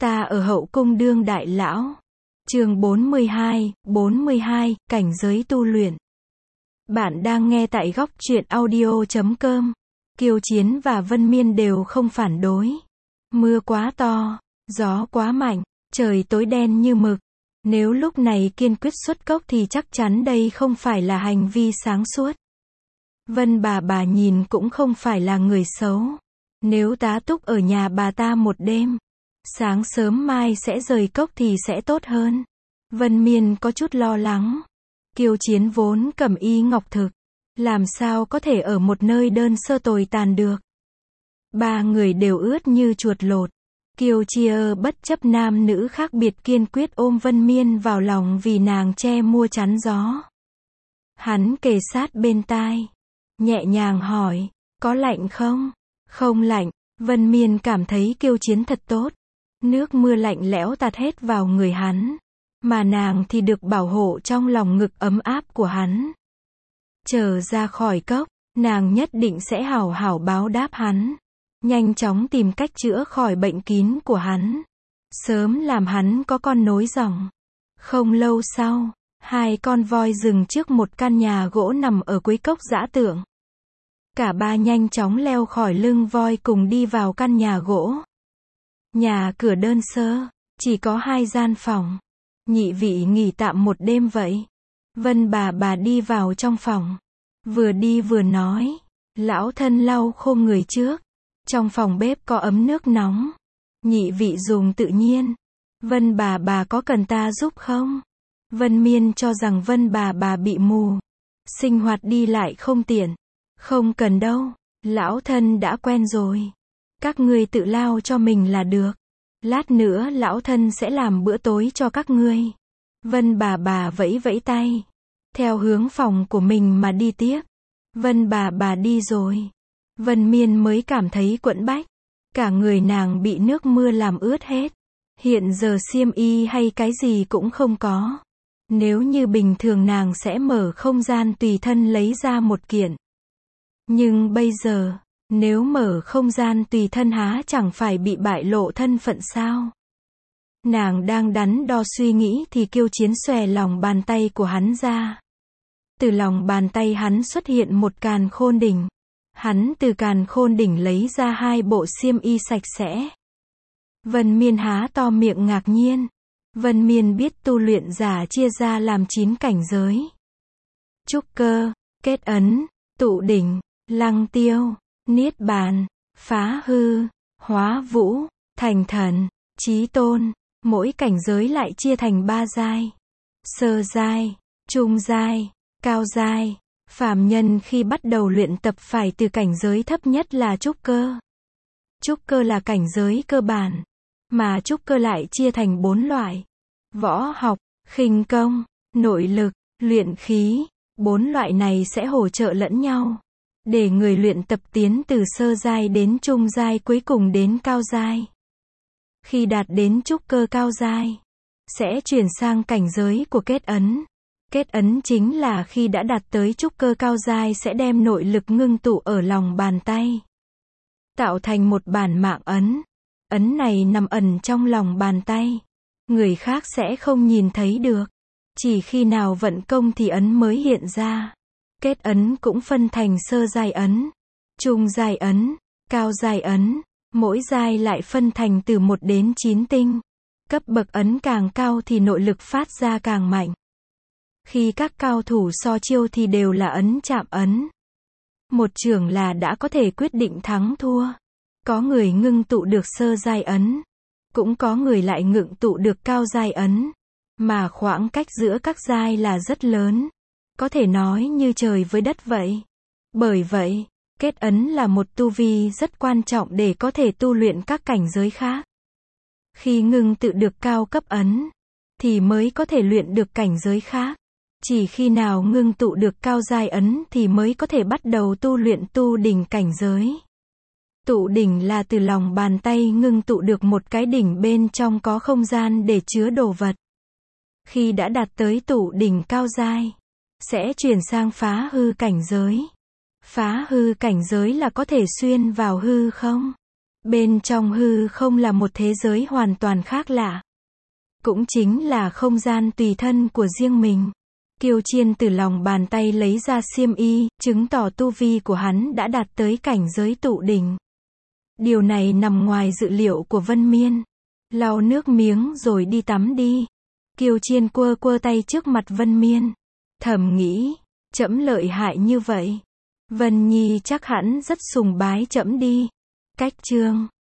Ta ở hậu cung đương đại lão. Chương 42, cảnh giới tu luyện. Bạn đang nghe tại góc truyện audio.com. Kiều Chiến và Vân Miên đều không phản đối. Mưa quá to, gió quá mạnh, trời tối đen như mực. Nếu lúc này kiên quyết xuất cốc thì chắc chắn đây không phải là hành vi sáng suốt. Vân bà nhìn cũng không phải là người xấu. Nếu tá túc ở nhà bà ta một đêm, sáng sớm mai sẽ rời cốc thì sẽ tốt hơn. Vân Miên có chút lo lắng. Kiều Chiến vốn cẩm y ngọc thực, làm sao có thể ở một nơi đơn sơ tồi tàn được. Ba người đều ướt như chuột lột. Kiều Chia bất chấp nam nữ khác biệt kiên quyết ôm Vân Miên vào lòng vì nàng che mưa chắn gió. Hắn kề sát bên tai, nhẹ nhàng hỏi, có lạnh không? Không lạnh. Vân Miên cảm thấy Kiều Chiến thật tốt. Nước mưa lạnh lẽo tạt hết vào người hắn, mà nàng thì được bảo hộ trong lòng ngực ấm áp của hắn. Trở ra khỏi cốc, nàng nhất định sẽ hảo hảo báo đáp hắn, nhanh chóng tìm cách chữa khỏi bệnh kín của hắn, sớm làm hắn có con nối dòng. Không lâu sau, hai con voi dừng trước một căn nhà gỗ nằm ở cuối cốc dã tượng. Cả ba nhanh chóng leo khỏi lưng voi cùng đi vào căn nhà gỗ. Nhà cửa đơn sơ, chỉ có 2 gian phòng. Nhị vị nghỉ tạm một đêm vậy. Vân bà đi vào trong phòng, vừa đi vừa nói, lão thân lau khô người trước. Trong phòng bếp có ấm nước nóng, nhị vị dùng tự nhiên. Vân bà có cần ta giúp không? Vân Miên cho rằng Vân bà bị mù, sinh hoạt đi lại không tiện. Không cần đâu, lão thân đã quen rồi. Các ngươi tự lao cho mình là được. Lát nữa lão thân sẽ làm bữa tối cho các ngươi. Vân bà vẫy vẫy tay, theo hướng phòng của mình mà đi tiếp. Vân bà đi rồi, Vân Miên mới cảm thấy quẫn bách. Cả người nàng bị nước mưa làm ướt hết. Hiện giờ xiêm y hay cái gì cũng không có. Nếu như bình thường nàng sẽ mở không gian tùy thân lấy ra một kiện. Nhưng bây giờ, nếu mở không gian tùy thân há chẳng phải bị bại lộ thân phận sao? Nàng đang đắn đo suy nghĩ thì Kiều Chiến xòe lòng bàn tay của hắn ra. Từ lòng bàn tay hắn xuất hiện một càn khôn đỉnh. Hắn từ càn khôn đỉnh lấy ra 2 bộ xiêm y sạch sẽ. Vân Miên há to miệng ngạc nhiên. Vân Miên biết tu luyện giả chia ra làm 9 cảnh giới. Trúc cơ, kết ấn, tụ đỉnh, lăng tiêu, niết bàn, phá hư, hóa vũ, thành thần, chí tôn. Mỗi cảnh giới lại chia thành 3 giai. Sơ giai, trung giai, cao giai. Phàm nhân khi bắt đầu luyện tập phải từ cảnh giới thấp nhất là trúc cơ. Trúc cơ là cảnh giới cơ bản, mà trúc cơ lại chia thành 4 loại. Võ học, khinh công, nội lực, luyện khí. 4 loại này sẽ hỗ trợ lẫn nhau, để người luyện tập tiến từ sơ giai đến trung giai cuối cùng đến cao giai. Khi đạt đến trúc cơ cao giai, sẽ chuyển sang cảnh giới của kết ấn. Kết ấn chính là khi đã đạt tới trúc cơ cao giai sẽ đem nội lực ngưng tụ ở lòng bàn tay, tạo thành một bản mạng ấn. Ấn này nằm ẩn trong lòng bàn tay, người khác sẽ không nhìn thấy được. Chỉ khi nào vận công thì ấn mới hiện ra. Kết ấn cũng phân thành sơ giai ấn, trung giai ấn, cao giai ấn. Mỗi giai lại phân thành từ 1 đến 9 tinh. Cấp bậc ấn càng cao thì nội lực phát ra càng mạnh. Khi các cao thủ so chiêu thì đều là ấn chạm ấn. Một chưởng là đã có thể quyết định thắng thua. Có người ngưng tụ được sơ giai ấn, cũng có người lại ngưng tụ được cao giai ấn. Mà khoảng cách giữa các giai là rất lớn. Có thể nói như trời với đất vậy. Bởi vậy, kết ấn là một tu vi rất quan trọng để có thể tu luyện các cảnh giới khác. Khi ngưng tụ được cao cấp ấn, thì mới có thể luyện được cảnh giới khác. Chỉ khi nào ngưng tụ được cao giai ấn thì mới có thể bắt đầu tu luyện tu đỉnh cảnh giới. Tụ đỉnh là từ lòng bàn tay ngưng tụ được một cái đỉnh bên trong có không gian để chứa đồ vật. Khi đã đạt tới tụ đỉnh cao giai, sẽ chuyển sang phá hư cảnh giới. Phá hư cảnh giới là có thể xuyên vào hư không, Bên trong hư không là một thế giới hoàn toàn khác lạ. Cũng chính là không gian tùy thân của riêng mình. Kiều Chiên từ lòng bàn tay lấy ra xiêm y, chứng tỏ tu vi của hắn đã đạt tới cảnh giới tụ đỉnh. Điều này nằm ngoài dự liệu của Vân Miên. Lau nước miếng rồi đi tắm đi. Kiều Chiên quơ quơ tay trước mặt Vân Miên. Thầm nghĩ, trẫm lợi hại như vậy. Vân Nhi chắc hẳn rất sùng bái trẫm đi. Cách chương